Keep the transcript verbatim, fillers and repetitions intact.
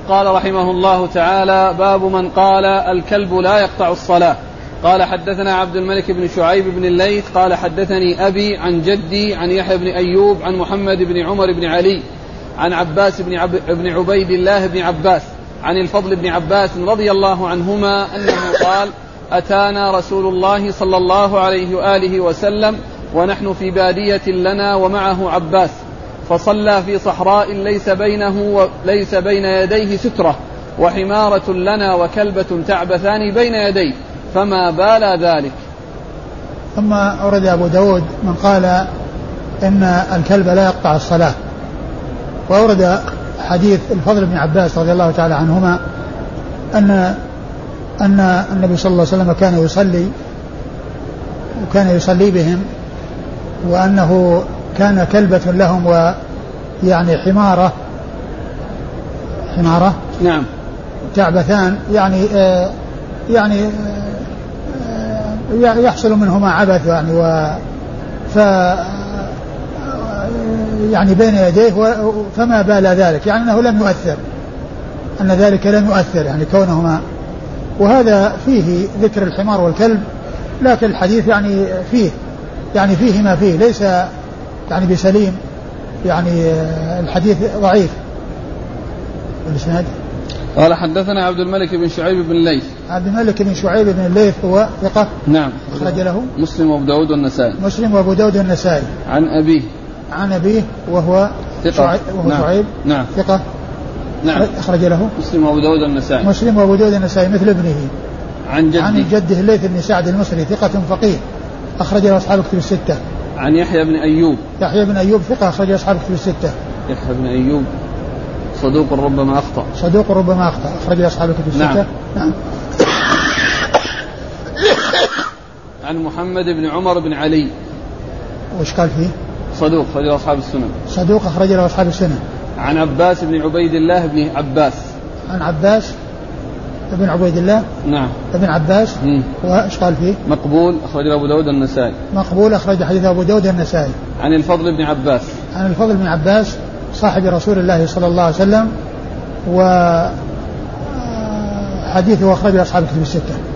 قال رحمه الله تعالى: باب من قال الكلب لا يقطع الصلاة. قال: حدثنا عبد الملك بن شعيب بن الليث قال: حدثني أبي عن جدي عن يحيى بن أيوب عن محمد بن عمر بن علي عن عباس بن, عب... بن عبيد الله بن عباس عن الفضل بن عباس رضي الله عنهما أنه قال: أتانا رسول الله صلى الله عليه وآله وسلم ونحن في بادية لنا ومعه عباس، فصلى في صحراء ليس بينه وليس بين يديه سترة، وحمارة لنا وكلبة تعبثان بين يديه، فما بال ذلك. ثم أورد أبو داود من قال إن الكلب لا يقطع الصلاة، وأورد حديث الفضل بن عباس رضي الله تعالى عنهما أن أن النبي صلى الله عليه وسلم كان يصلي وكان يصلي بهم، وأنه كان كلبة لهم ويعني حمارة حمارة نعم تعبثان، يعني آه يعني آه يحصل منهما عبث يعني و ف يعني بين يديه، فما بال ذلك، يعني أنه لم يؤثر، أن ذلك لم يؤثر يعني كونهما. وهذا فيه ذكر الحمار والكلب، لكن الحديث يعني فيه يعني فيه ما فيه، ليس يعني بسليم، يعني الحديث ضعيف. الإسناد قال: حدثنا عبد الملك بن شعيب بن الليث. عبد الملك بن شعيب بن الليث هو ثقة، نعم، أخرج له مسلم وأبو داود والنسائي. مسلم وأبو داود والنسائي. عن أبيه عن أبيه وهو ثقة، شعيب وهو نعم. شعيب نعم ثقة، نعم، أخرج له مسلم وأبو داود والنسائي. مسلم وأبو داود والنسائي مثل ابنه. عن جده عن جده الليث بن سعد المصري ثقة فقيه، أخرج له أصحاب الكتب الستة. عن يحيى بن أيوب. يحيى بن أيوب ثقة، أخرج له أصحاب الكتب الستة. يحيى بن أيوب صدوق ربما أخطأ. صدوق ربما أخطأ، أخرج له أصحاب الكتب الستة. نعم. نعم. عن محمد بن عمر بن علي. وش قال فيه؟ صدوق، أخرج له أصحاب السنن. صدوق، أخرج له أصحاب السنن. عن عباس بن عبيد الله بن عباس. عن عباس بن عبيد الله. نعم. ابن عباس. وإيش قال فيه؟ مقبول، أخرج له أبو داود النسائي. مقبول، أخرج حديث أبو داود النسائي. عن الفضل بن عباس. عن الفضل بن عباس صاحب رسول الله صلى الله عليه وسلم، وحديثه أخرج أصحاب الكتب الستة.